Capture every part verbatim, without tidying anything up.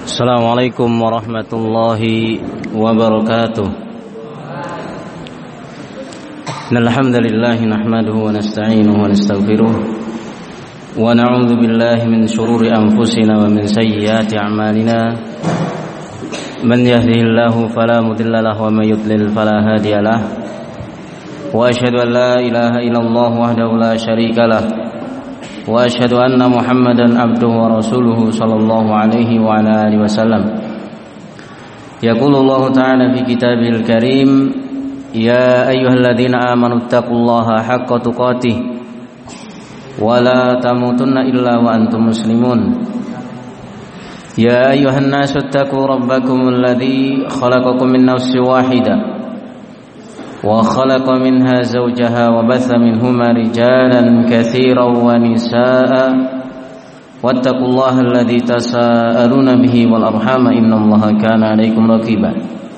Assalamualaikum warahmatullahi wabarakatuh. Alhamdulillah nahmaduhu wa nasta'inuhu wa nastaghfiruh wa na'udzu billahi min shururi anfusina wa min sayyiati a'malina. Man yahdihillahu fala mudilla lahu wa may yudlil fala hadiya lahu. Wa asyhadu an la ilaha illallah wahdahu la syarika lahu. Wa asyhadu anna Muhammadan abduhu wa rasuluhu sallallahu alaihi wa ala alihi wasallam. Yaqulullahu ta'ala fi kitabil karim, ya ayyuhalladzina amanu taqullaha haqqa tuqatih wa la tamutunna illa wa antum muslimun. Ya ayyuhan nasu taqu rabbakumul ladzi khalaqakum min nafsin wahidah وخلق منها زوجها وبث منهما رجالا كثيرا ونساء واتقوا الله الذي تساءلون به والأرحام إن الله كان عليكم رقيبا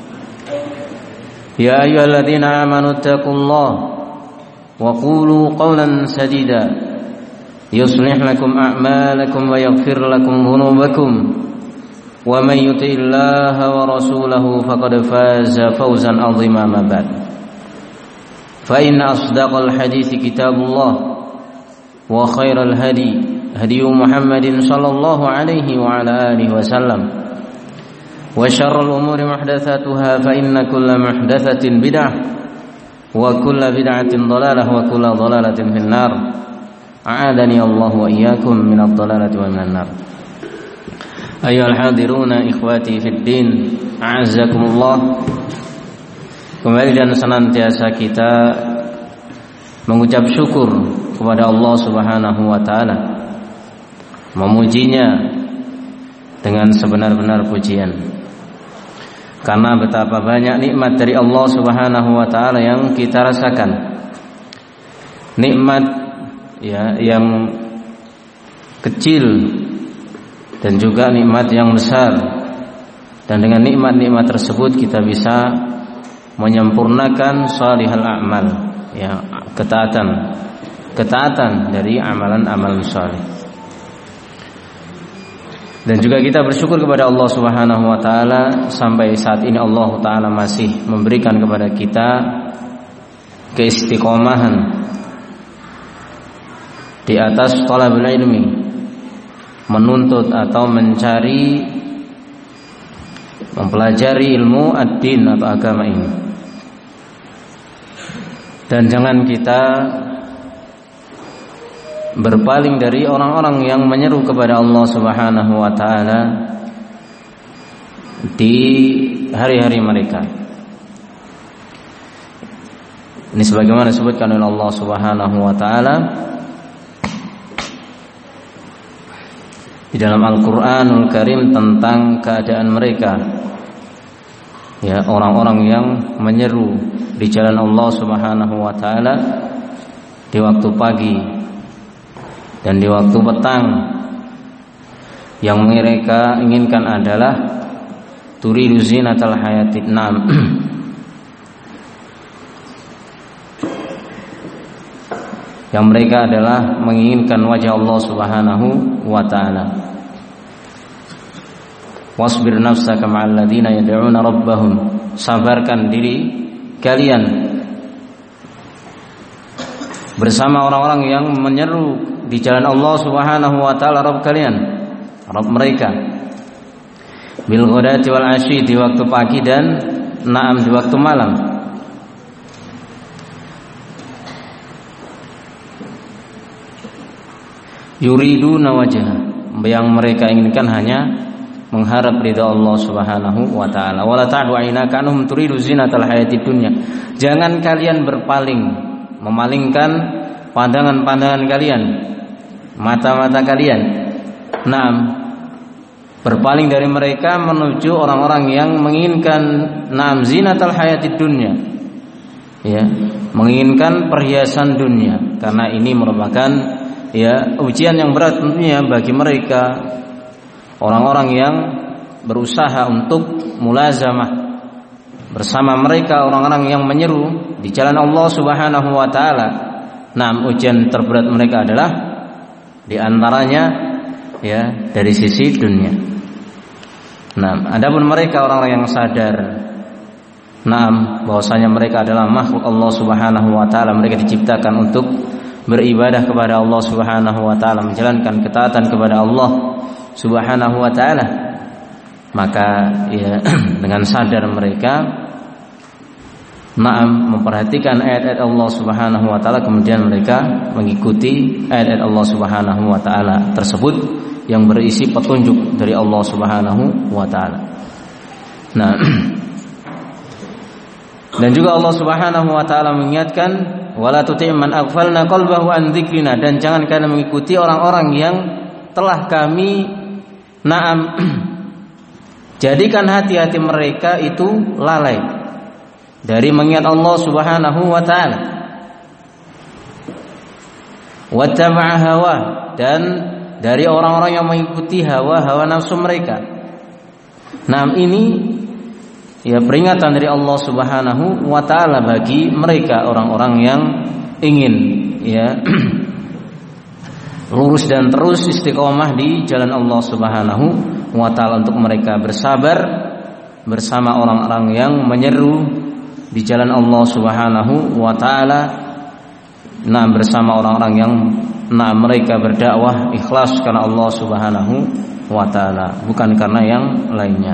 يا أيها الذين آمنوا اتقوا الله وقولوا قولا سديدا يصلح لكم أعمالكم ويغفر لكم ذنوبكم ومن يطع الله ورسوله فقد فاز فوزا عظيما ما بعد فإن أصدق الحديث كتاب الله وخير الهدي هدي محمد صلى الله عليه وعلى آله وسلم وشر الأمور محدثاتها فإن كل محدثة بدعة وكل بدعة ضلالة وكل ضلالة في النار أعاذني الله وإياكم من الضلالة ومن النار. أيها الحاضرون إخواتي في الدين أعزكم الله. Kembali dan senantiasa kita mengucap syukur kepada Allah Subhanahu wa taala, memujinya dengan sebenar-benar pujian. Karena betapa banyak nikmat dari Allah Subhanahu wa taala yang kita rasakan. Nikmat ya yang kecil dan juga nikmat yang besar. Dan dengan nikmat-nikmat tersebut kita bisa menyempurnakan salihal a'mal, ya, ketaatan ketaatan dari amalan-amalan salih. Dan juga kita bersyukur kepada Allah Subhanahu wa taala sampai saat ini Allah taala masih memberikan kepada kita keistiqomahan di atas thalabul ilmi, menuntut atau mencari mempelajari ilmu ad-din atau agama ini. Dan jangan kita berpaling dari orang-orang yang menyeru kepada Allah Subhanahu wa taala di hari-hari mereka. Ini sebagaimana disebutkan oleh Allah Subhanahu wa taala di dalam Al-Qur'anul Karim tentang keadaan mereka, ya, orang-orang yang menyeru di jalan Allah Subhanahu wa taala di waktu pagi dan di waktu petang. Yang mereka inginkan adalah turidu zinatal hayatid nam. Yang mereka adalah menginginkan wajah Allah Subhanahu wa taala. Wasbir nafsaka ma'al ladzina yad'una rabbahum. Sabarkan diri kalian bersama orang-orang yang menyeru di jalan Allah Subhanahu wa taala, Rabb kalian, Rabb mereka, bil ghadati wal asyi, di waktu pagi dan na'am di waktu malam. Yuriduna wajha, yang mereka inginkan hanya mengharap ridha Allah Subhanahu wa taala. Wala ta'du aynaka anhum turidu zinatal hayatid dunya. Jangan kalian berpaling, memalingkan pandangan-pandangan kalian, mata-mata kalian. Naam, berpaling dari mereka menuju orang-orang yang menginginkan naam zinatal hayatid dunya. Ya, menginginkan perhiasan dunia, karena ini merupakan ya ujian yang berat tentunya bagi mereka. Orang-orang yang berusaha untuk mulazamah bersama mereka, orang-orang yang menyeru di jalan Allah Subhanahu wa taala. Nah, ujian terberat mereka adalah di antaranya ya dari sisi dunia. Nah, adapun mereka orang-orang yang sadar, nah, bahwasanya mereka adalah makhluk Allah Subhanahu wa taala, mereka diciptakan untuk beribadah kepada Allah Subhanahu wa taala, menjalankan ketaatan kepada Allah Subhanahu wa taala. Maka ya dengan sadar mereka Naam memperhatikan ayat-ayat Allah Subhanahu wa taala, kemudian mereka mengikuti ayat-ayat Allah Subhanahu wa taala tersebut yang berisi petunjuk dari Allah Subhanahu wa taala. Nah, dan juga Allah Subhanahu wa taala mengingatkan wala tuti' man aghfalna qalbahu an dzikrina, dan jangan kalian mengikuti orang-orang yang telah kami naam jadikan hati-hati mereka itu lalai dari mengingat Allah Subhanahu wa taala. Wattaba'a hawa, dan dari orang-orang yang mengikuti hawa-hawa nafsu mereka. Nah, ini ya peringatan dari Allah Subhanahu wa taala bagi mereka orang-orang yang ingin ya lurus dan terus istiqomah di jalan Allah Subhanahu wa taala, untuk mereka bersabar bersama orang-orang yang menyeru di jalan Allah Subhanahu wa taala, nah bersama orang-orang yang nah mereka berdakwah ikhlas karena Allah Subhanahu wa taala, bukan karena yang lainnya.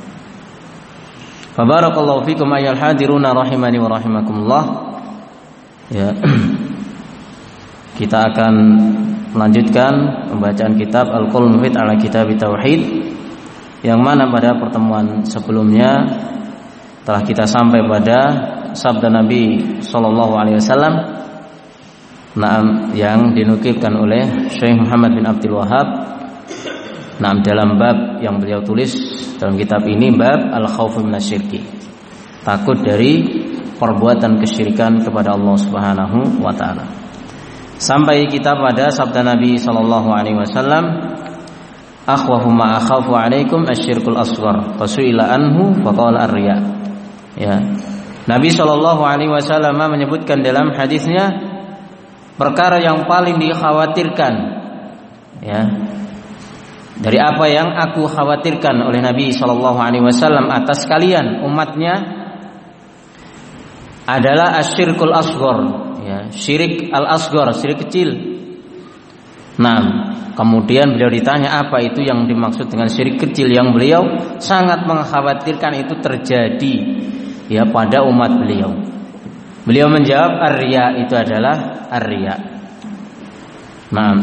Fa barakallahu fikum ayyuhal hadiruna rahimani wa rahimakumullah. Ya. Kita akan melanjutkan pembacaan kitab Al-Qaul Mufid ala Kitab Tauhid, yang mana pada pertemuan sebelumnya telah kita sampai pada sabda Nabi sallallahu alaihi wasallam yang dinukilkan oleh Syekh Muhammad bin Abdul Wahhab dalam bab yang beliau tulis dalam kitab ini, bab al-khaufu minasyirki, takut dari perbuatan kesyirikan kepada Allah Subhanahu wa taala. Sampai kita pada sabda Nabi sallallahu alaihi wasallam, akhwafu ma akhafu alaikum asyirkul asghar fasuila anhu faqala ar-riya. Ya, Nabi Shallallahu Alaihi Wasallam menyebutkan dalam hadisnya perkara yang paling dikhawatirkan, ya, dari apa yang aku khawatirkan oleh Nabi Shallallahu Alaihi Wasallam atas kalian umatnya adalah asyirkul asghar, ya, syirik al asghar, syirik kecil. Nah, kemudian beliau ditanya apa itu yang dimaksud dengan syirik kecil yang beliau sangat mengkhawatirkan itu terjadi ya pada umat beliau. Beliau menjawab ar-riya, itu adalah ar-riya. Nah,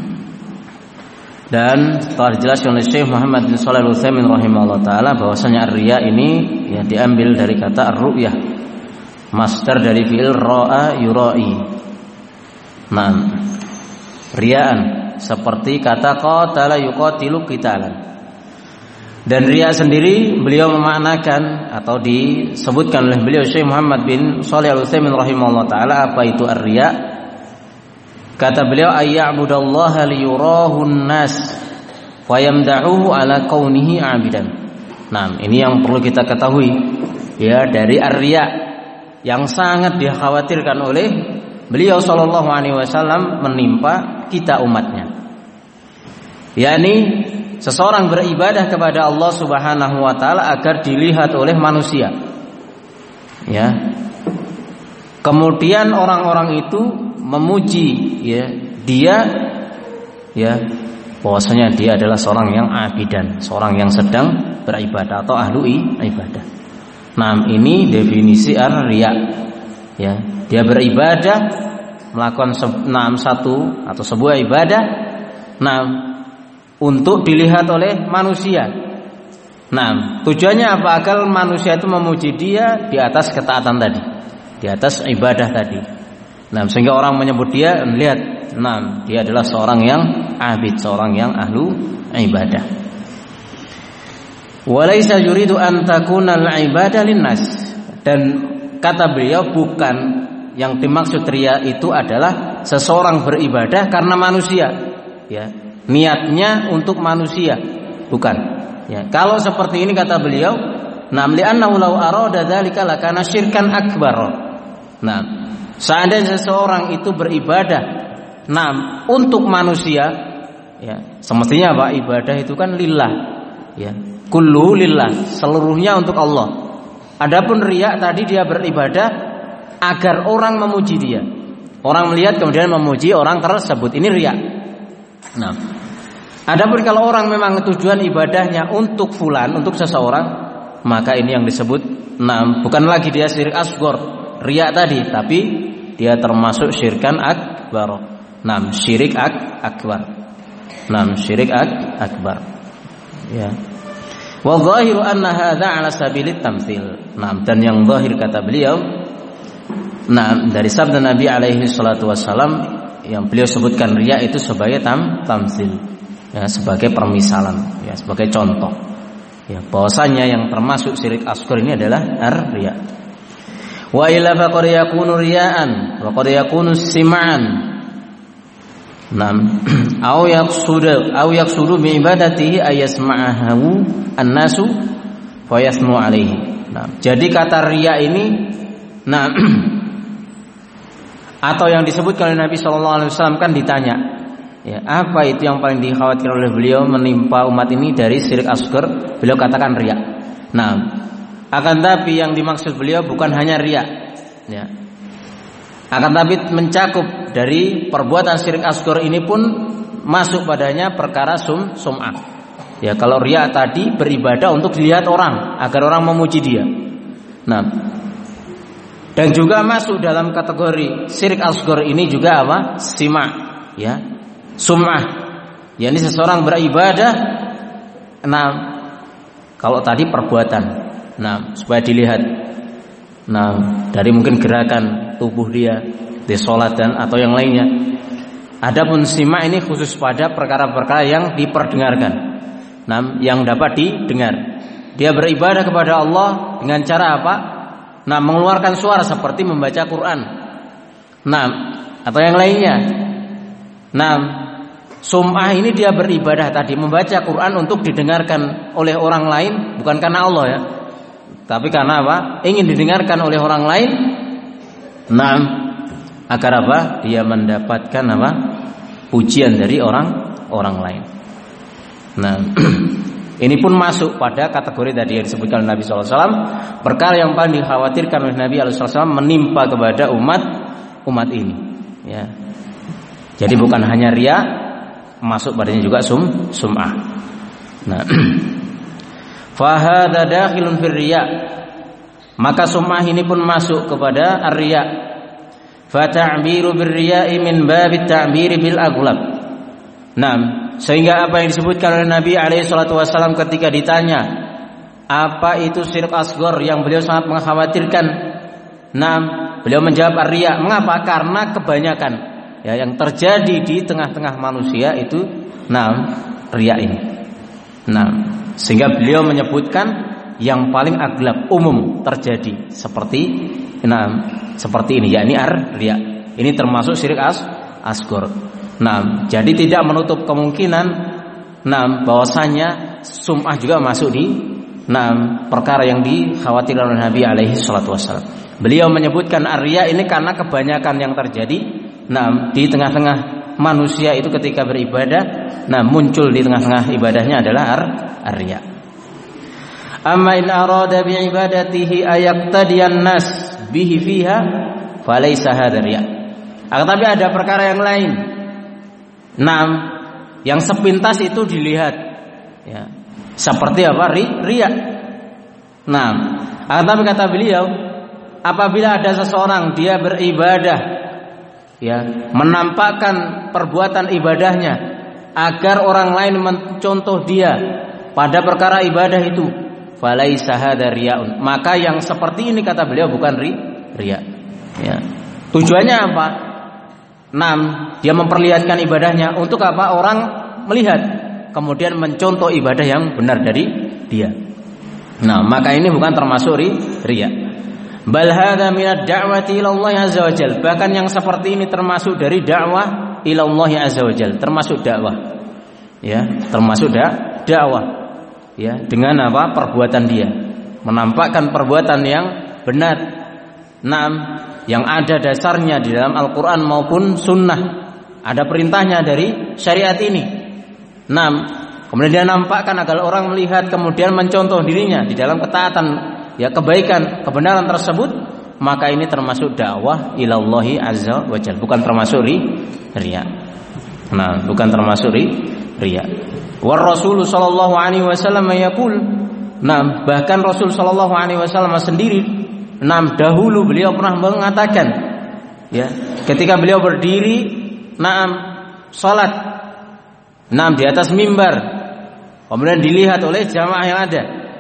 dan telah dijelaskan oleh Syekh Muhammad bin Shalih Al-Utsaimin rahimahullah taala bahwasanya ar-riya ini ya diambil dari kata ar-ru'yah, masdar dari fi'il ra'a yura'i. Nah, riyaan seperti kata qatala yuqatilu qitalan. Dan riya sendiri beliau memaknakan atau disebutkan oleh beliau Syekh Muhammad bin Shalih Al-Utsaimin rahimahullah taala apa itu ar-riya. Kata beliau ayya'budallaha liyurahun nas wa yamda'uhu ala kaunihi 'abidan. Nah, ini yang perlu kita ketahui ya dari ar-riya yang sangat dikhawatirkan oleh beliau sallallahu alaihi wasallam menimpa kita umatnya. yakni seseorang beribadah kepada Allah Subhanahu wa taala agar dilihat oleh manusia. Ya. Kemudian orang-orang itu memuji ya, dia ya bahwasanya dia adalah seorang yang abidan, seorang yang sedang beribadah atau ahlu ibadah. Nah, ini definisi ar-riya. Ya, dia beribadah melakukan enam satu atau sebuah ibadah nah untuk dilihat oleh manusia. Nah, tujuannya apa? Agar manusia itu memuji dia di atas ketaatan tadi, di atas ibadah tadi. Nah, sehingga orang menyebut dia, lihat, nah, dia adalah seorang yang abid, seorang yang ahlu ibadah. Walaysa yuridu an takuna al-ibadah linnas. Dan kata beliau, bukan yang dimaksud riya itu adalah seseorang beribadah karena manusia. Ya, niatnya untuk manusia, bukan. Ya, kalau seperti ini kata beliau, nam li'annahu law arada dzalika lakana syirkan akbar. Nah, seandainya seseorang itu beribadah nah untuk manusia, ya, semestinya apa? Ibadah itu kan lillah, ya. kullu lillah, seluruhnya untuk Allah. Adapun riya tadi dia beribadah agar orang memuji dia. Orang melihat kemudian memuji orang tersebut, ini riya. Nah, adapun kalau orang memang tujuan ibadahnya untuk fulan, untuk seseorang, maka ini yang disebut, nah, bukan lagi dia syirik asghar, riya tadi, tapi dia termasuk syirkan akbar. Nah, syirik ak akbar. Nah, syirik ak akbar. Ya. Wa zahiru anna hadza ala sabilit tamtsil. Nah, dan yang zahir kata beliau, nah, dari sabda Nabi alaihi salatu wassalam yang beliau sebutkan riya itu sebagai tam tamtsil, ya, sebagai permisalan, ya, sebagai contoh. Ya, bahwasanya yang termasuk syirik asghar ini adalah ar-riya. Wa illa faqad yakunu riya'an wa qad yakunu sim'an. Nam, au yaqsudu au yaqsudu bi ibadatihi ayasma'ahu an-nasu fa yasmu alaihi. Nah, jadi kata riya ini, nah, atau yang disebutkan oleh Nabi sallallahu alaihi wasallam kan ditanya, ya, apa itu yang paling dikhawatirkan oleh beliau menimpa umat ini dari syirik asghar? Beliau katakan riya. Nah, akan tapi yang dimaksud beliau bukan hanya riya, ya. Akan tapi mencakup dari perbuatan syirik asghar ini pun masuk padanya perkara sum sum'ah. Ya, kalau riya tadi beribadah untuk dilihat orang agar orang memuji dia. Nah, dan juga masuk dalam kategori syirik asghar ini juga apa? Sima', ya. Sum'ah. Ya, ini seseorang beribadah, nah, kalau tadi perbuatan, nah, supaya dilihat. Nah, dari mungkin gerakan tubuh dia di sholat dan atau yang lainnya. Adapun sima' ini khusus pada perkara-perkara yang diperdengarkan, nah, yang dapat didengar. Dia beribadah kepada Allah dengan cara apa? Nah, mengeluarkan suara seperti membaca Quran, nah, atau yang lainnya. Nah, sum'ah ini dia beribadah tadi membaca Quran untuk didengarkan oleh orang lain, bukan karena Allah, ya, tapi karena apa? Ingin didengarkan oleh orang lain. Nah, agar apa? Dia mendapatkan apa? Pujian dari orang orang lain. Nah, ini pun masuk pada kategori tadi yang disebutkan oleh Nabi sallallahu alaihi wasallam, perkara yang paling dikhawatirkan oleh Nabi sallallahu alaihi wasallam menimpa kepada umat umat ini. Ya. Jadi bukan hanya riya, masuk padanya juga sum sum'ah. Nah, fahadha dakhilun fir riya, maka sum'ah ini pun masuk kepada ar-riya. Fa ta'biru bir riya'i min babit ta'biri bil aghlab. Nah, sehingga apa yang disebutkan oleh Nabi alaihi salatu wasallam ketika ditanya apa itu syirik asghar yang beliau sangat mengkhawatirkan, nah, beliau menjawab ar-riya. Mengapa? Karena kebanyakan, ya, yang terjadi di tengah-tengah manusia itu, nah, riya ini. Nah, sehingga beliau menyebutkan yang paling aglab, umum terjadi seperti, nah, seperti ini, yakni ar-riya. Ini termasuk syirik as asghar. Nah, jadi tidak menutup kemungkinan, nah, bahwasanya sum'ah juga masuk di, nah, perkara yang dikhawatirkan oleh Nabi alaihi salatu wasallam. Beliau menyebutkan ar-riya ini karena kebanyakan yang terjadi, nah, di tengah-tengah manusia itu ketika beribadah, nah, muncul di tengah-tengah ibadahnya adalah ar-riya. Amma in arada bi ibadatihi ayaqtadiyan nas bihi fiha falaysa hadha riya. Akan tapi ada perkara yang lain, nah, yang sepintas itu dilihat, ya, seperti apa? Riya. Nah, akan tapi kata beliau, apabila ada seseorang dia beribadah, ya, menampakkan perbuatan ibadahnya agar orang lain mencontoh dia pada perkara ibadah itu, falaisa hadza riyaun, maka yang seperti ini kata beliau bukan ri, riya. Ya. Tujuannya apa? Nam, dia memperlihatkan ibadahnya untuk apa? Orang melihat, kemudian mencontoh ibadah yang benar dari dia. Nah, maka ini bukan termasuk ri, riya. Bal hadza minad da'wati ila Allah azza wajalla. Bahkan yang seperti ini termasuk dari dakwah ila Allah azza wajalla, termasuk dakwah. Ya, termasuk da, dakwah. Ya, dengan apa? Perbuatan dia. Menampakkan perbuatan yang benar. Naam, yang ada dasarnya di dalam Al-Qur'an maupun sunnah. Ada perintahnya dari syariat ini. Naam, kemudian dia nampakkan agar orang melihat, kemudian mencontoh dirinya di dalam ketaatan, ya kebaikan, kebenaran tersebut, maka ini termasuk dakwah ilallahi azza wa jalla, bukan termasuk ri, riya. Nah, bukan termasuk ri, riya. War Rasul sallallahu alaihi wasallam yaqul, nah bahkan Rasul sallallahu alaihi wasallam sendiri, nah dahulu beliau pernah mengatakan, ya, ketika beliau berdiri, naam salat, naam di atas mimbar, kemudian dilihat oleh jamaah yang ada.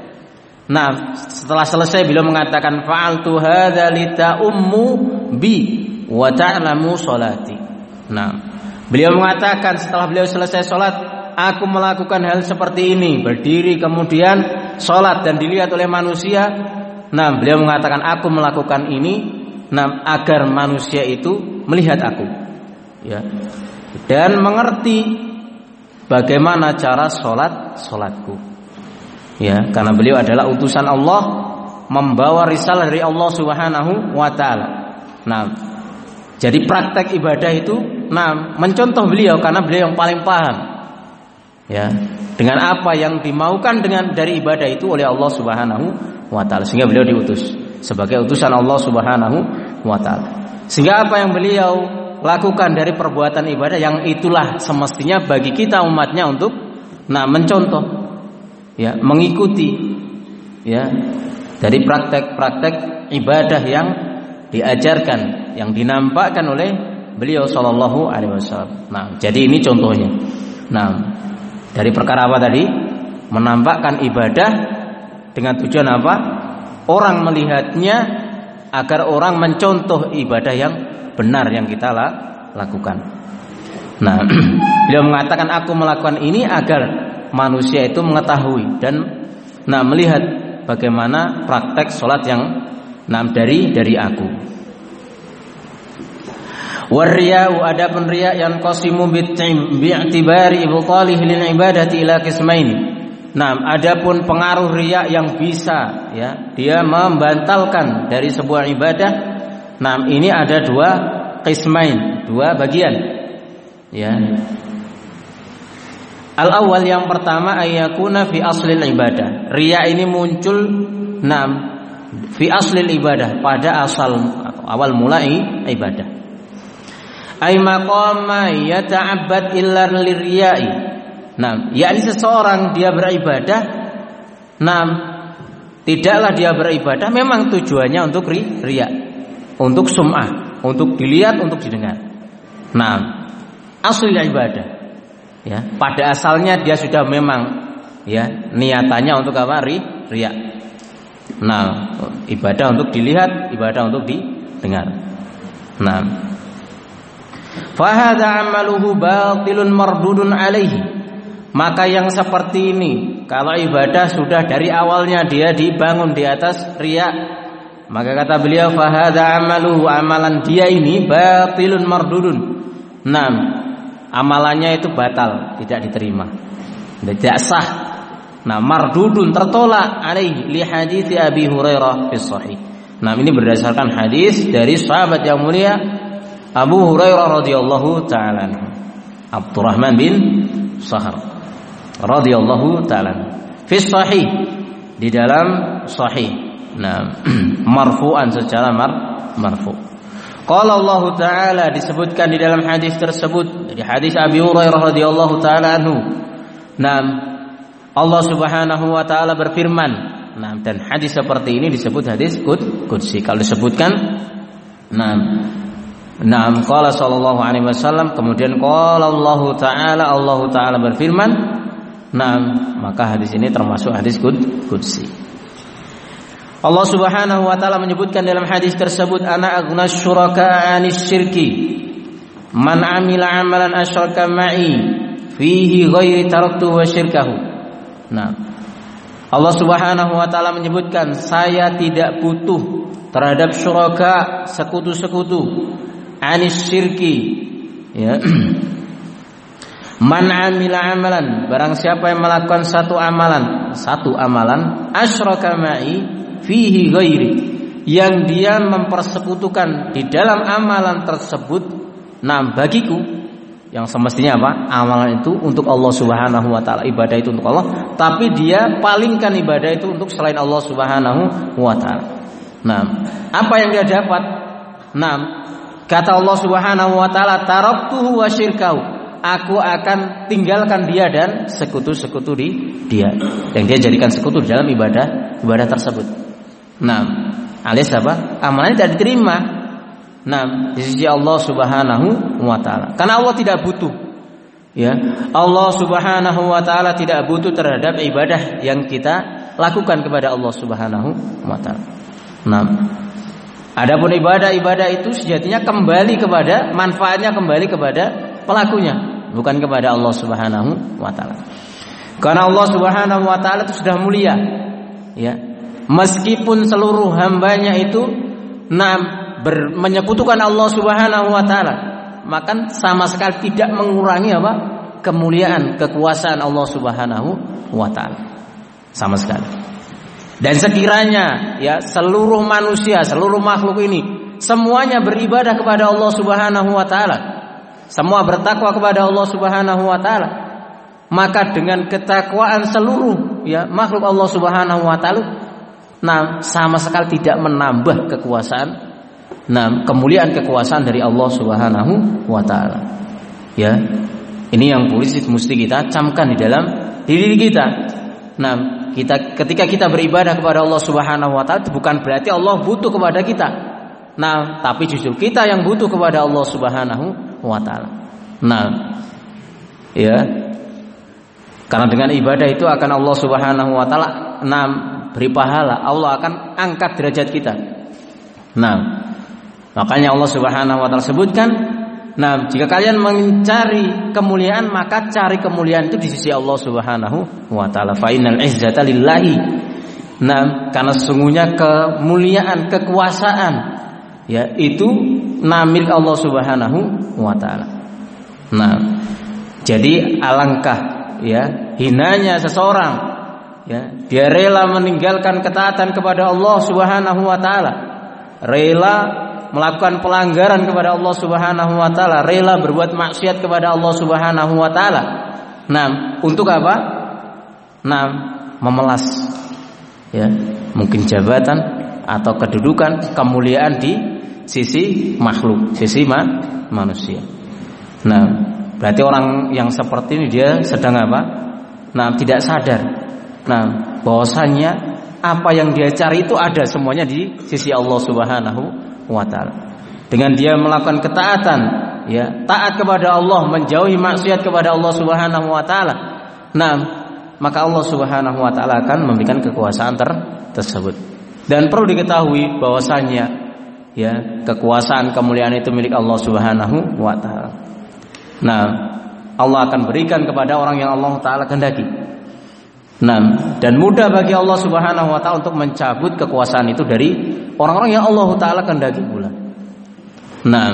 Nah, setelah selesai beliau mengatakan, fa'altu hadza lita ummu bi wa ta'lamu salati. Nah, beliau mengatakan setelah beliau selesai salat, aku melakukan hal seperti ini, berdiri kemudian salat dan dilihat oleh manusia. Nah, beliau mengatakan aku melakukan ini, nah, agar manusia itu melihat aku, ya, dan mengerti bagaimana cara salat salatku. Ya, karena beliau adalah utusan Allah, membawa risalah dari Allah Subhanahu wa taala. Nah, jadi praktek ibadah itu, nah, mencontoh beliau karena beliau yang paling paham, ya, dengan apa yang dimaukan dengan dari ibadah itu oleh Allah Subhanahu wa taala, sehingga beliau diutus sebagai utusan Allah Subhanahu wa taala. Sehingga apa yang beliau lakukan dari perbuatan ibadah, yang itulah semestinya bagi kita umatnya untuk, nah, mencontoh, ya, mengikuti, ya, dari praktek-praktek ibadah yang diajarkan, yang dinampakkan oleh beliau sallallahu alaihi wasallam. Nah, jadi ini contohnya. Nah, dari perkara apa tadi? Menampakkan ibadah dengan tujuan apa? Orang melihatnya agar orang mencontoh ibadah yang benar yang kita lakukan. Nah, beliau mengatakan aku melakukan ini agar manusia itu mengetahui dan, nah, melihat bagaimana praktek sholat yang, nah, dari dari aku. Warriya'u, adapun riya yang qasimu bi'tibari ibtalih lil ibadati ila qismaini. Nah, adapun pengaruh riya yang bisa, ya, dia membantalkan dari sebuah ibadah. Nah, ini ada dua qismain, dua bagian, ya. Al-awwal, yang pertama, ayyakuna fi aslil ibadah. Riya ini muncul, nam, fi aslil ibadah, pada asal atau awal mulai ibadah. Ay maqama yata'abbad illa lirriya'i. Nam, yakni seseorang dia beribadah, nam, tidaklah dia beribadah memang tujuannya untuk ri, riya, untuk sum'ah, untuk dilihat, untuk didengar. Nam, aslil ibadah. Ya, pada asalnya dia sudah memang, ya, niatannya untuk apa? Ri, riya. Nah, ibadah untuk dilihat, ibadah untuk didengar. Nah, fa hadza amaluhu batilun mardudun alaihi. Maka yang seperti ini, kalau ibadah sudah dari awalnya dia dibangun di atas riya, maka kata beliau, fa hadza amaluhu, amalan dia ini batilun mardudun. Nah, amalannya itu batal, tidak diterima, tidak sah. Nah, mardudun, tertolak, alaihi li hadits Abi Hurairah fi sahih. Nah, ini berdasarkan hadis dari sahabat yang mulia Abu Hurairah radhiyallahu taala anhu, Abdurrahman bin Sakhar radhiyallahu taala fi sahih, di dalam sahih. Nah, marfu'an, secara mar, marfu'. Qala Allah Ta'ala, disebutkan di dalam hadis tersebut, dari hadis Abi Hurairah radhiyallahu taala anhu. Nah, Allah Subhanahu wa taala berfirman. Nah, dan hadis seperti ini disebut hadis qudsi. Kalau disebutkan, nah, nah, qala sallallahu alaihi wasallam, kemudian qala Allah Ta'ala, Allah Ta'ala berfirman. Nah, maka hadis ini termasuk hadis qudsi. Allah Subhanahu wa taala menyebutkan dalam hadis tersebut, ana aghnas syuraka 'anis syirki man 'amila 'amalan asyraka ma'i fihi ghairi taraktu wa syirkahu. Nah, Allah Subhanahu wa taala menyebutkan, saya tidak butuh terhadap syuraka, sekutu-sekutu, 'anis syirki, ya. Man 'amila 'amalan, barang siapa yang melakukan satu amalan, satu amalan, asyraka ma'i fihi ghairi, yang dia mempersekutukan di dalam amalan tersebut, nah, bagiku, Yang semestinya apa? Amalan itu untuk Allah Subhanahu wa taala, ibadah itu untuk Allah, tapi dia palingkan ibadah itu untuk selain Allah Subhanahu wa taala. Nah, apa yang dia dapat? Nah, kata Allah Subhanahu wa taala, taraktuhu wa syirkahu. Aku akan tinggalkan dia dan sekutu-sekutu di dia. Yang dia jadikan sekutu dalam ibadah ibadah tersebut. Nah, alias apa? Amalannya tidak diterima. Nah, di sisi Allah Subhanahu wa taala. Karena Allah tidak butuh. Ya, Allah Subhanahu wa taala tidak butuh terhadap ibadah yang kita lakukan kepada Allah Subhanahu wa taala. Nah, adapun ibadah-ibadah itu sejatinya kembali kepada manfaatnya kembali kepada pelakunya, bukan kepada Allah Subhanahu wa taala. Karena Allah Subhanahu wa taala itu sudah mulia. Ya. Meskipun seluruh hambanya itu nah ber, menyekutukan Allah Subhanahu wa taala, maka sama sekali tidak mengurangi apa? Kemuliaan, kekuasaan Allah Subhanahu wa taala. Sama sekali. Dan sekiranya ya seluruh manusia, seluruh makhluk ini semuanya beribadah kepada Allah Subhanahu wa taala, semua bertakwa kepada Allah Subhanahu wa taala, maka dengan ketakwaan seluruh ya makhluk Allah Subhanahu wa taala, nah sama sekali tidak menambah kekuasaan, nah kemuliaan kekuasaan dari Allah Subhanahu wa taala. Ya. Ini yang polisi mesti kita camkan di dalam diri kita. Nah, kita ketika kita beribadah kepada Allah Subhanahu wa taala bukan berarti Allah butuh kepada kita. Nah, tapi justru kita yang butuh kepada Allah Subhanahu wa taala. Nah, ya. Karena dengan ibadah itu akan Allah Subhanahu wa taala nah beri pahala, Allah akan angkat derajat kita. Nah, makanya Allah Subhanahu wa taala sebutkan, nah, jika kalian mencari kemuliaan maka cari kemuliaan itu di sisi Allah Subhanahu wa taala. Fa innal izzata lillahi. Nah, karena sesungguhnya kemuliaan, kekuasaan ya itu milik Allah Subhanahu wa taala. Nah, jadi alangkah ya hinanya seseorang ya dia rela meninggalkan ketaatan kepada Allah Subhanahu wa taala, rela melakukan pelanggaran kepada Allah Subhanahu wa taala, rela berbuat maksiat kepada Allah Subhanahu wa taala. Nah, untuk apa? Nah, memelas ya, mungkin jabatan atau kedudukan, kemuliaan di sisi makhluk, sisi ma manusia. Nah, berarti orang yang seperti ini dia sedang apa? Nah, tidak sadar. Nah, bahwasanya apa yang dia cari itu ada semuanya di sisi Allah Subhanahu wa taala. Dengan dia melakukan ketaatan, ya, taat kepada Allah, menjauhi maksiat kepada Allah Subhanahu wa taala. Nah, maka Allah Subhanahu wa taala akan memberikan kekuasaan ter tersebut. Dan perlu diketahui bahwasanya ya, kekuasaan kemuliaan itu milik Allah Subhanahu wa taala. Nah, Allah akan berikan kepada orang yang Allah taala kehendaki. Nah, dan mudah bagi Allah Subhanahu wa taala untuk mencabut kekuasaan itu dari orang-orang yang Allah taala kehendaki pula. Nah,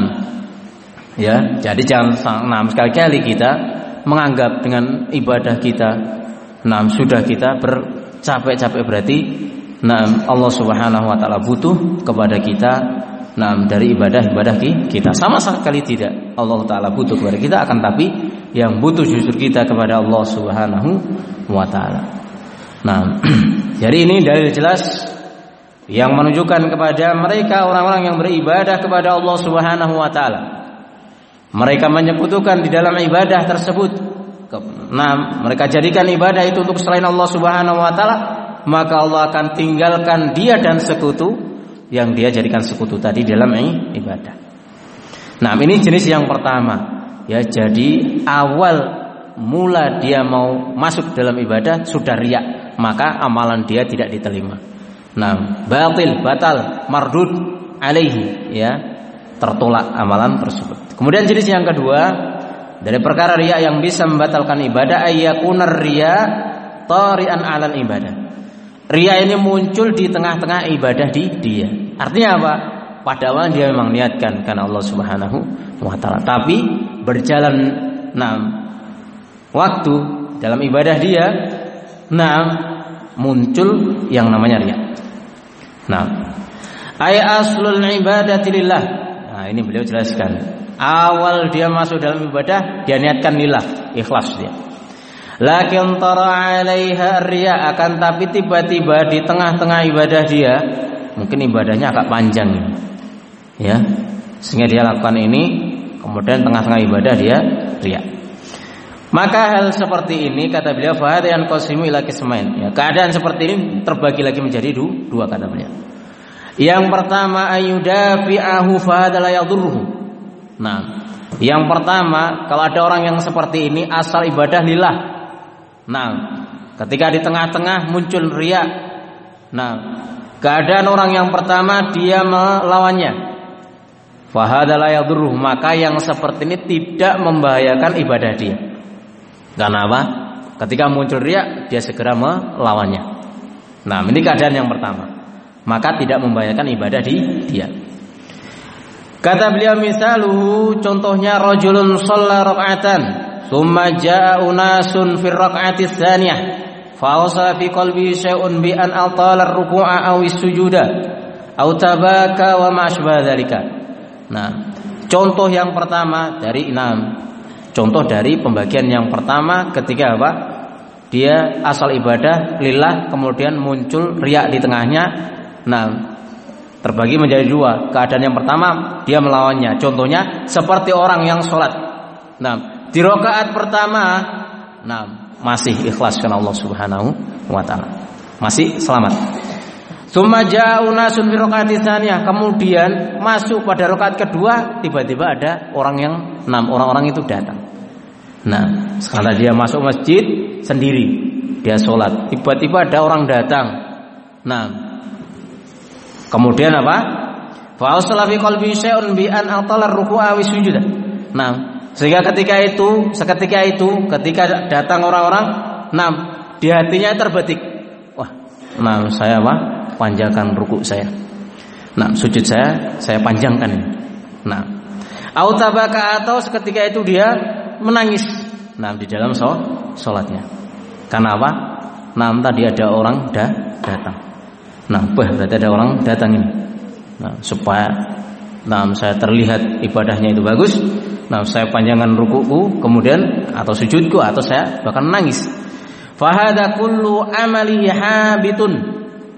ya, jadi jangan nah, sekali-kali kita menganggap dengan ibadah kita, nah sudah kita bercapek-capek berarti, nah Allah Subhanahu wa taala butuh kepada kita, nah dari ibadah-ibadah kita. Sama sekali tidak. Allah taala butuh kepada kita, akan tapi yang butuh justru kita kepada Allah Subhanahu wa taala. Nah, jadi ini dalil jelas yang menunjukkan kepada mereka orang-orang yang beribadah kepada Allah Subhanahu wa taala. Mereka menyekutukan di dalam ibadah tersebut. Nah, mereka jadikan ibadah itu untuk selain Allah Subhanahu wa taala, maka Allah akan tinggalkan dia dan sekutu yang dia jadikan sekutu tadi dalam ibadah. Nah, ini jenis yang pertama. Ya, jadi awal mula dia mau masuk dalam ibadah sudah riya, maka amalan dia tidak diterima. Nah, batil, batal, mardud alaihi, ya, tertolak amalan tersebut. Kemudian jenis yang kedua dari perkara riya yang bisa membatalkan ibadah, ayyakunar riya tari'an 'alal ibadah. Riya ini muncul di tengah-tengah ibadah di dia. Artinya apa? Pada awalnya dia memang niatkan karena Allah Subhanahu wa taala, tapi berjalan nah waktu dalam ibadah dia, nah muncul yang namanya riya. Nah, ay aslul ibadati lillah. Nah, ini beliau jelaskan. Awal dia masuk dalam ibadah dia niatkan lillah, ikhlas dia. Lakin tara 'alaiha riya, akan tapi tiba-tiba di tengah-tengah ibadah dia, mungkin ibadahnya agak panjang ini. Ya. Sehingga dia lakukan ini, kemudian tengah-tengah ibadah dia riya. Maka hal seperti ini kata beliau fahadyan qasimu ila qismain. Ya, keadaan seperti ini terbagi lagi menjadi dua kata beliau. Yang pertama ayudafi'ahu fahadha la yadurruhu. Nah, yang pertama kalau ada orang yang seperti ini asal ibadah lillah. Nah, ketika di tengah-tengah muncul riya. Nah, keadaan orang yang pertama dia melawannya. Fahadha la yadurruhu, maka yang seperti ini tidak membahayakan ibadah dia. Karena apa? Ketika muncul riya dia segera melawannya. Nah, ini keadaan yang pertama. Maka tidak membahayakan ibadah di dia. Kata beliau misaluhu, contohnya rajulun shalla raka'atan, tsumma jaa'a unasun fi raka'ati tsaniyah, fa awsa fi qalbi syai'un bi an atala ar-ruku'a aw as-sujuda aw tabaka wa ma asbah dzalika. Nah, contoh yang pertama dari enam. Contoh dari pembagian yang pertama ketika apa? Dia asal ibadah lillah kemudian muncul riya di tengahnya. Nah, terbagi menjadi dua. Keadaan yang pertama dia melawannya. Contohnya seperti orang yang sholat. Nah, di rakaat pertama, nah masih ikhlas karena Allah Subhanahu wa taala. Masih selamat. Tsumma jaa'a unasun fi rakaati tsaniyah, kemudian masuk pada rakaat kedua tiba-tiba ada orang yang enam orang-orang itu datang. Nah, sekarang dia masuk masjid sendiri, dia sholat, tiba-tiba ada orang datang. Nah, kemudian apa? Fa asla fi qalbi syai'un bi an atala ar-ruku'a wa sujuda. Nah, sehingga ketika itu, seketika itu, ketika datang orang-orang, nah, di hatinya terbetik. Wah, nah saya apa? Panjangkan ruku saya. Nah, sujud saya saya panjangkan. Nah, autabaka, atau seketika itu dia menangis. Nah, di dalam sholatnya. Karena apa? Nah, tadi ada orang dah datang. Nah, bah, berarti ada orang datang ini. Nah, supaya nah saya terlihat ibadahnya itu bagus. Nah, saya panjangkan rukuku, kemudian atau sujudku, atau saya bahkan menangis. Fahada kullu amali habitun.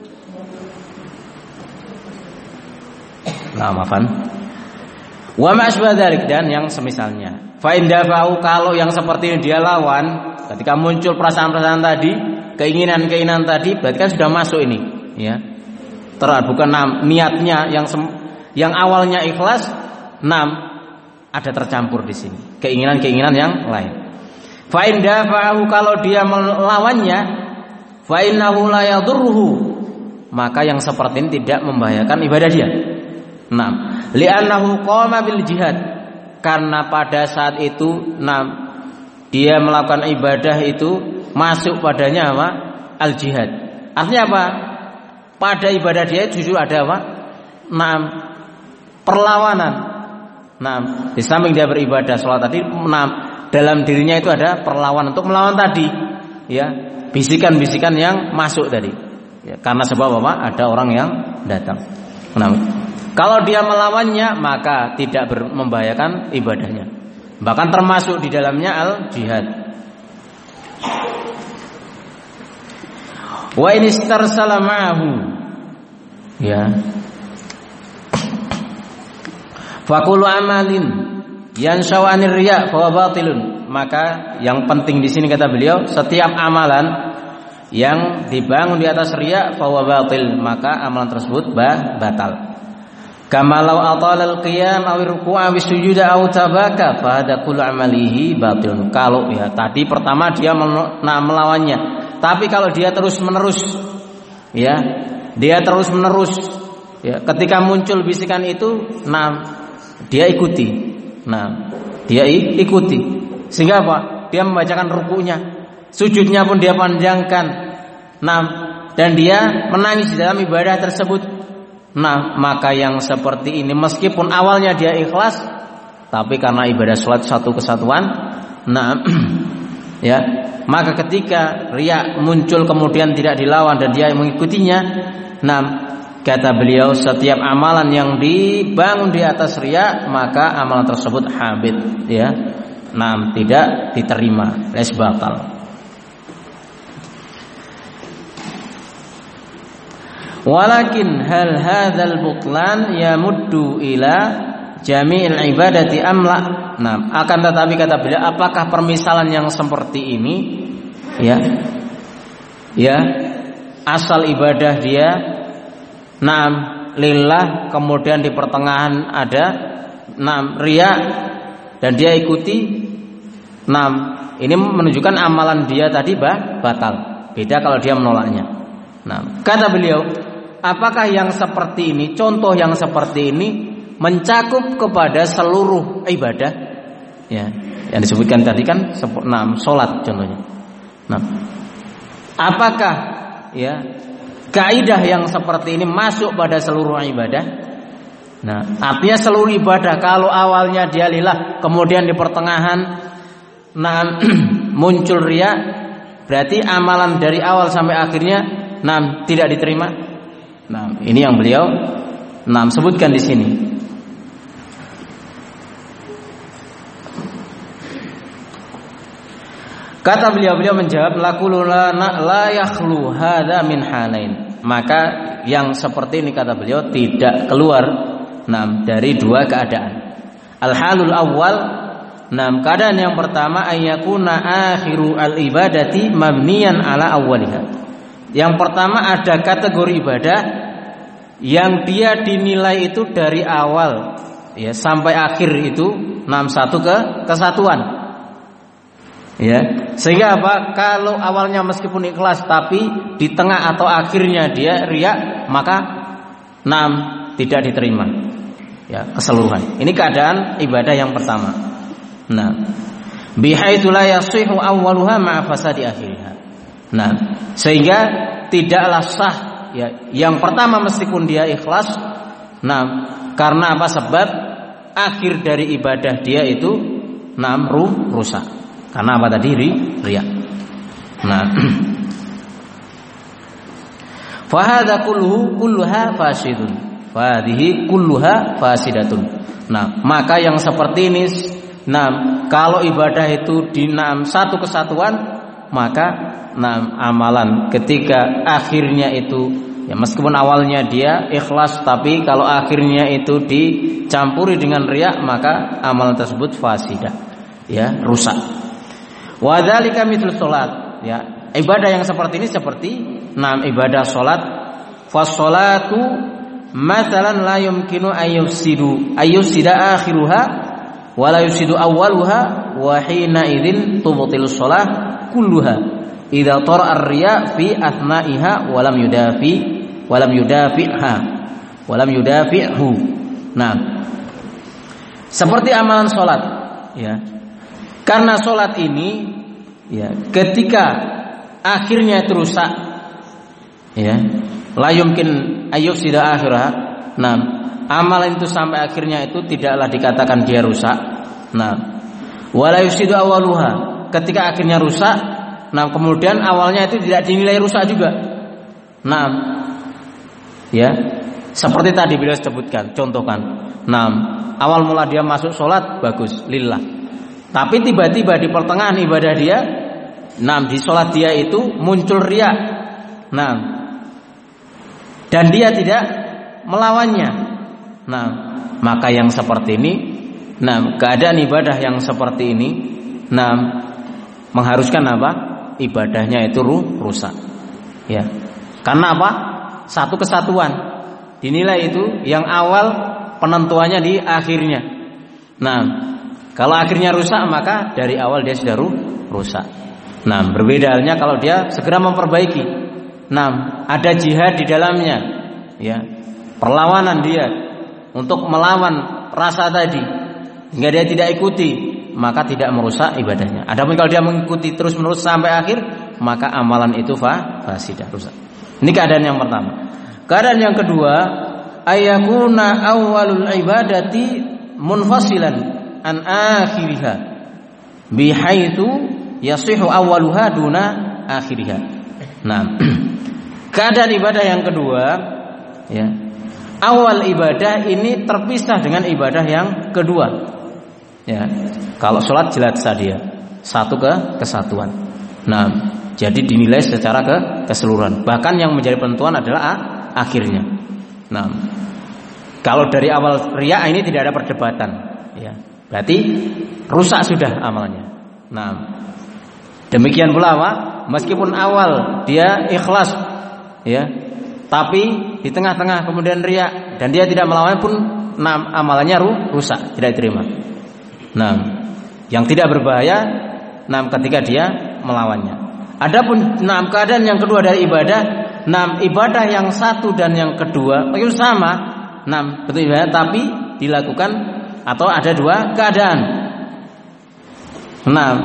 Nah, maafan. Wa ma asbah dzalik, dan yang semisalnya. Fa in dafa'u, kalau yang seperti ini dia lawan, ketika muncul perasaan-perasaan tadi, keinginan-keinginan tadi, berarti kan sudah masuk ini, ya. Terus bukan niatnya yang sem- yang awalnya ikhlas, enam ada tercampur di sini. Keinginan-keinginan yang lain. Fa in dafa'u, kalau dia melawannya, fa innahu la yadurruhu, maka yang seperti ini tidak membahayakan ibadah dia. Enam, li'annahu qama bil jihad, karena pada saat itu enam dia melakukan ibadah itu masuk padanya apa? Al jihad. Artinya apa? Pada ibadah dia justru ada apa? Enam perlawanan. Enam di samping dia beribadah sholat tadi, enam dalam dirinya itu ada perlawanan untuk melawan tadi, ya, bisikan-bisikan yang masuk tadi. Ya, karena sebab apa? Ada orang yang datang. Enam. Kalau dia melawannya maka tidak ber- membahayakan ibadahnya. Bahkan termasuk di dalamnya al-jihad. Wa in istarsala ma'ahu, ya. Faqulu amalin yanshau anir riya fa batilun. Maka yang penting di sini kata beliau, setiap amalan yang dibangun di atas riya fa batil, maka amalan tersebut bah, batal. Kama law atala al-qiyam aw ruku'a wa sujuda aw tabaka fa hada kullu amalihi batilun. Kalau ya tadi pertama dia melawannya, tapi kalau dia terus-menerus, ya, dia terus-menerus, ya, ketika muncul bisikan itu, nah dia ikuti. Nah, dia ikuti. Sehingga apa? Dia membacakan rukunya, sujudnya pun dia panjangkan. Nah, dan dia menangis di dalam ibadah tersebut. Nah, maka yang seperti ini meskipun awalnya dia ikhlas, tapi karena ibadah sholat satu kesatuan, nah, ya, maka ketika riya muncul kemudian tidak dilawan dan dia mengikutinya, nah, kata beliau, setiap amalan yang dibangun di atas riya maka amalan tersebut habit, ya. Nah, tidak diterima, les batal. Walakin hal hadzal butlan yamuddu ila jami'il ibadati amla. Nah, akan tetapi kata beliau, apakah permisalan yang seperti ini, ya, ya, asal ibadah dia, naam, lillah, kemudian di pertengahan ada, naam, riya, dan dia ikuti, naam, ini menunjukkan amalan dia tadi bah, batal. Beda kalau dia menolaknya. Nah, kata beliau, apakah yang seperti ini, contoh yang seperti ini mencakup kepada seluruh ibadah, ya, yang disebutkan tadi kan enam salat contohnya. Nah, apakah, ya, kaidah yang seperti ini masuk pada seluruh ibadah? Nah, artinya seluruh ibadah kalau awalnya dia lillah, kemudian di pertengahan nah muncul riya, berarti amalan dari awal sampai akhirnya nah tidak diterima. Nah, ini yang beliau nah sebutkan di sini. Kata beliau, beliau menjawab, laqulu la yakhlu hadza min halain. Maka yang seperti ini kata beliau tidak keluar nah dari dua keadaan. Al-halul awal, nah keadaan yang pertama, ayyakuna akhiru al-ibadati mabniyan ala awwaliha. Yang pertama ada kategori ibadah yang dia dinilai itu dari awal, ya, sampai akhir itu enam satu ke kesatuan. Ya, sehingga apa? Kalau awalnya meskipun ikhlas tapi di tengah atau akhirnya dia riya, maka enam tidak diterima. Ya, keseluruhan. Ini keadaan ibadah yang pertama. Nah, bihaitsu la yasihu awwaluha ma'a fasadi akhiriha. Nah, sehingga tidaklah sah, ya, yang pertama meskipun dia ikhlas. Nah, karena apa? Sebab akhir dari ibadah dia itu enam rusak. Karena apa tadi? Riya. Nah, fa hadza kulluhu kulluha fasidun. Fa hadhihi kulluha fasidatun. Nah, maka yang seperti ini, nah, kalau ibadah itu di enam satu kesatuan, maka nah amalan ketika akhirnya itu, ya, meskipun awalnya dia ikhlas tapi kalau akhirnya itu dicampuri dengan riya, maka amalan tersebut fasidah, ya, rusak. Wa dzalika mithlu salat, ya, ibadah yang seperti ini seperti enam ibadah salat. Fas salatu matsalan la yumkinu ayyusidu ayyusida akhiruha wa la yusidu awwaluha wa hina idzin tubtilu shalah kulluha idza tara ar-riya fi athna'iha wa lam yudafi wa lam yudafi'ha wa lam yudafi'hu. Nah, seperti amalan salat, ya. Karena salat ini, ya, ketika akhirnya itu rusak, ya, la yumkin ayyusida akhirah. Nah, amalan itu sampai akhirnya itu tidaklah dikatakan dia rusak. Nah, wala yusidu awwaluha, ketika akhirnya rusak, nah kemudian awalnya itu tidak dinilai rusak juga. Nah, ya, seperti tadi beliau sebutkan, contohkan. Nah, awal mula dia masuk sholat bagus, lillah. Tapi tiba-tiba di pertengahan ibadah dia, nah di sholat dia itu muncul riya. Nah, dan dia tidak melawannya. Nah, maka yang seperti ini, nah keadaan ibadah yang seperti ini, nah mengharuskan apa? Ibadahnya itu rusak. Ya, karena apa? Satu kesatuan. Dinilai itu yang awal penentuannya di akhirnya. Nah, kalau akhirnya rusak maka dari awal dia sudah rusak. Nah, berbeda halnya kalau dia segera memperbaiki. Nah, ada jihad di dalamnya, ya, perlawanan dia untuk melawan rasa tadi, hingga dia tidak ikuti, maka tidak merusak ibadahnya. Adapun kalau dia mengikuti terus menerus sampai akhir, maka amalan itu fasidah, rusak. Ini keadaan yang pertama. Keadaan yang kedua, ayakuna awwalul ibadati munfasilan an akhiriha bihaitsu yasihu awwaluha duna akhiriha. Nah, keadaan ibadah yang kedua Ya. Awal ibadah ini terpisah dengan ibadah yang kedua. Ya. Kalau sholat jelas dia satu ke kesatuan. Nah, jadi dinilai secara ke keseluruhan. Bahkan yang menjadi penentuan adalah a, akhirnya. Nah, kalau dari awal riya ini tidak ada perdebatan. Ya. Berarti rusak sudah amalnya. Nah, demikian pula apa? Meskipun awal dia ikhlas, ya, tapi di tengah-tengah kemudian riya dan dia tidak melawan pun, nah, amalannya rusak, tidak diterima. Nah, yang tidak berbahaya, nah, ketika dia melawannya. Adapun nah, keadaan yang kedua dari ibadah, nah, ibadah yang satu dan yang kedua itu sama, nah, betul ibadah, tapi dilakukan atau ada dua keadaan. Nah,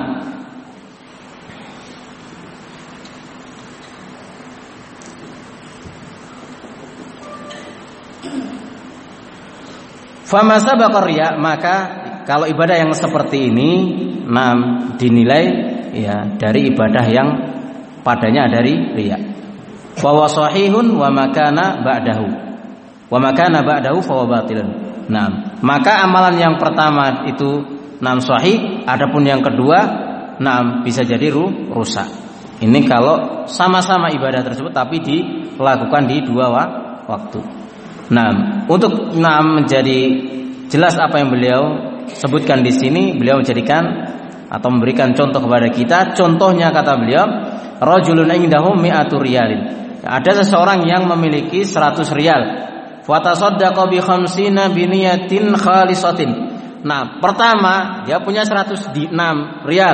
fama sabaqa riya, maka kalau ibadah yang seperti ini nam dinilai ya dari ibadah yang padanya dari riya. Fa wa sahihun wa makana ba'dahu. Wa makana ba'dahu fa wa batilun. Nah, maka amalan yang pertama itu nam sahih, adapun yang kedua nam bisa jadi ru, rusak. Ini kalau sama-sama ibadah tersebut tapi dilakukan di dua waktu. Nah, untuk nah, menjadi jelas apa yang beliau sebutkan di sini, beliau menjadikan atau memberikan contoh kepada kita. Contohnya kata beliau, rajulun indahu mi'atu riyalin. Ada seseorang yang memiliki seratus rial. Fa tasaddaqa bi khamsina bi niyatin khalisatin. Nah, pertama dia punya seratus enam rial.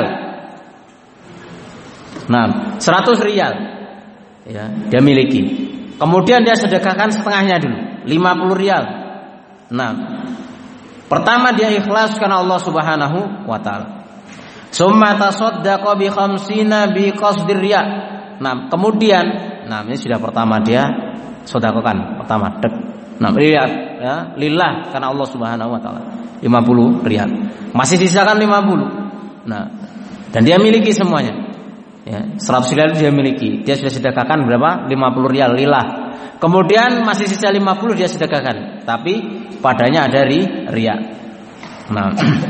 Nah, seratus rial. Ya, dia miliki. Kemudian dia sedekahkan setengahnya dulu, lima puluh rial. Nah, pertama dia ikhlas karena Allah Subhanahu wa taala. Summa tasaddaqa bi khamsina bi qasdir riya. Nah, kemudian, nah ini sudah pertama dia sedekahkan, pertama dek. Nah, lihat ya, lillah karena Allah Subhanahu wa taala. lima puluh rial. Masih sisakan lima puluh. Nah, dan dia miliki semuanya. Ya, seratus rial dia miliki. Dia sudah sedekahkan berapa? lima puluh rial lillah. Kemudian masih sisa lima puluh dia sedekahkan, tapi padanya ada ri, riya. Nah.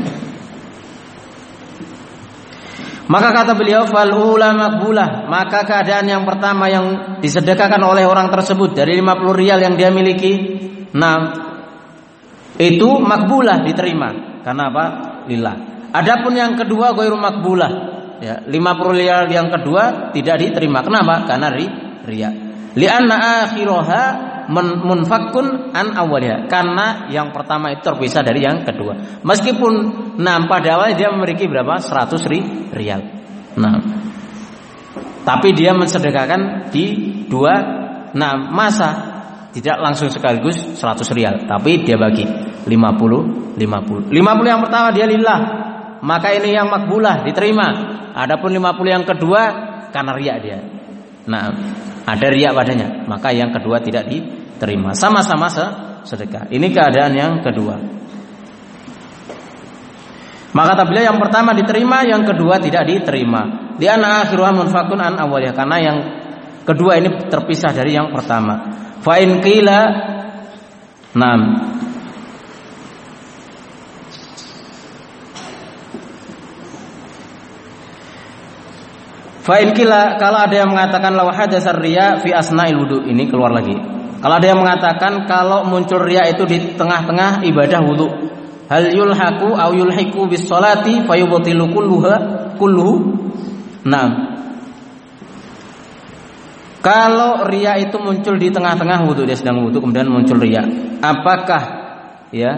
Maka kata beliau fal ula maqbulah, maka keadaan yang pertama yang disedekahkan oleh orang tersebut dari lima puluh rial yang dia miliki, nah itu makbulah, diterima. Karena apa? Lillah. Adapun yang kedua ghairu makbulah. Ya, lima puluh rial yang kedua tidak diterima. Kenapa? Karena ri, riya. Li'anna akhiraha munfakkun an awwaliha. Karena yang pertama itu terpisah dari yang kedua. Meskipun nah pada awalnya dia memiliki berapa? seratus rial. Nah, tapi dia mensedekahkan di dua nah masa, tidak langsung sekaligus seratus rial, tapi dia bagi lima puluh lima puluh. lima puluh yang pertama dia lillah, maka ini yang makbulah, diterima. Adapun lima puluh yang kedua karena riya dia. Nah, ada riya padanya, maka yang kedua tidak diterima. Sama-sama sedekah. Ini keadaan yang kedua. Maka kata beliau yang pertama diterima, yang kedua tidak diterima. Di anna akhiruha munfakun an awaliyah, karena yang kedua ini terpisah dari yang pertama. Fa in qila nam Fa'in kila, kalau ada yang mengatakan law hadasar riya fi asna'il wudu, ini keluar lagi. Kalau ada yang mengatakan kalau muncul riya itu di tengah-tengah ibadah wudu, hal yulhaqu aw yulhiqu bis sholati fayubtilu kulluha kulluhu. Nah, kalau riya itu muncul di tengah-tengah wudu, dia sedang wudu kemudian muncul riya, apakah ya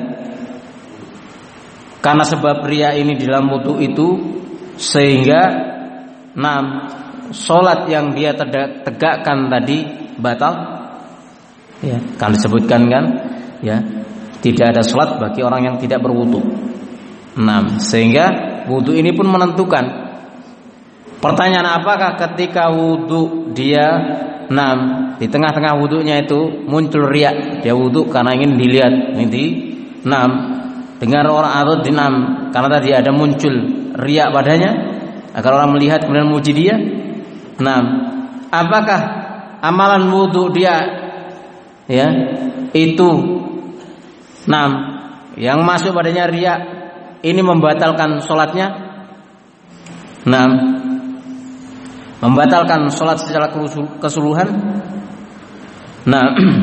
karena sebab riya ini di dalam wudu itu sehingga nah, sholat yang dia tegakkan tadi batal? Ya, kan disebutkan kan, ya, tidak ada sholat bagi orang yang tidak berwudu. Nah, sehingga wudu ini pun menentukan. Pertanyaan, apakah ketika wudu dia, nah, di tengah-tengah wudunya itu muncul riya, dia wudu karena ingin dilihat, ini di, nah, dengar orang atau dinam karena tadi ada muncul riya padanya, agar orang melihat kemudian memuji dia. Nah, apakah amalan wudu dia ya, itu nah yang masuk padanya riya, ini membatalkan sholatnya. Nah, membatalkan sholat secara keseluruhan. Nah,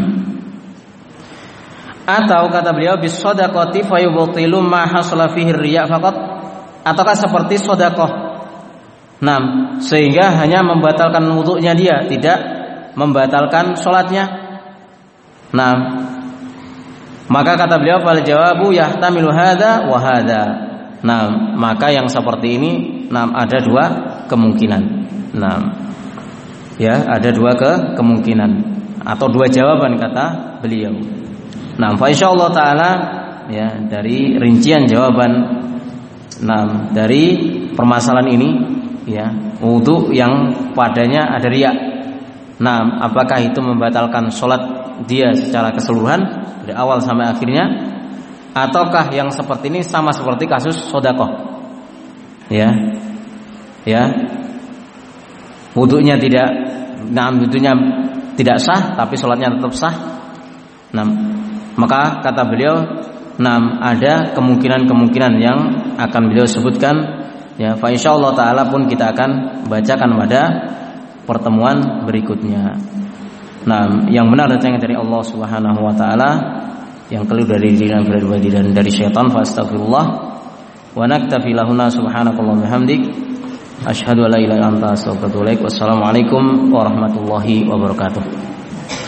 atau kata beliau bis shadaqati fa yubtilu ma hasala fihi riya faqat, ataukah seperti sedekah. Nah, sehingga hanya membatalkan wudunya dia, tidak membatalkan sholatnya. Nah, maka kata beliau fal jawabu yahtamilu hadza wa hadza. Nah, maka yang seperti ini, nah ada dua kemungkinan. Nah, ya ada dua ke kemungkinan atau dua jawaban kata beliau. Nah, fa insyaallah taala ya dari rincian jawaban nah dari permasalahan ini ya, wudu yang padanya ada riya. Nah, apakah itu membatalkan sholat dia secara keseluruhan dari awal sampai akhirnya, ataukah yang seperti ini sama seperti kasus sedekah? Ya. Ya. Wudunya tidak nah wudunya tidak sah tapi sholatnya tetap sah. Nah, maka kata beliau, nah ada kemungkinan-kemungkinan yang akan beliau sebutkan. Ya, fa insyaallah taala pun kita akan bacakan pada pertemuan berikutnya. Nah, yang benar datangnya dari Allah Subhanahu wa taala, yang keliru dari diri pribadi dan dari syaitan, fa astaghfirullah wa naktafi lahuna subhanakallahumma bihamdik asyhadu an la ilaha illa anta astaghfiruka wa atubu ilaik. Wassalamualaikum warahmatullahi wabarakatuh.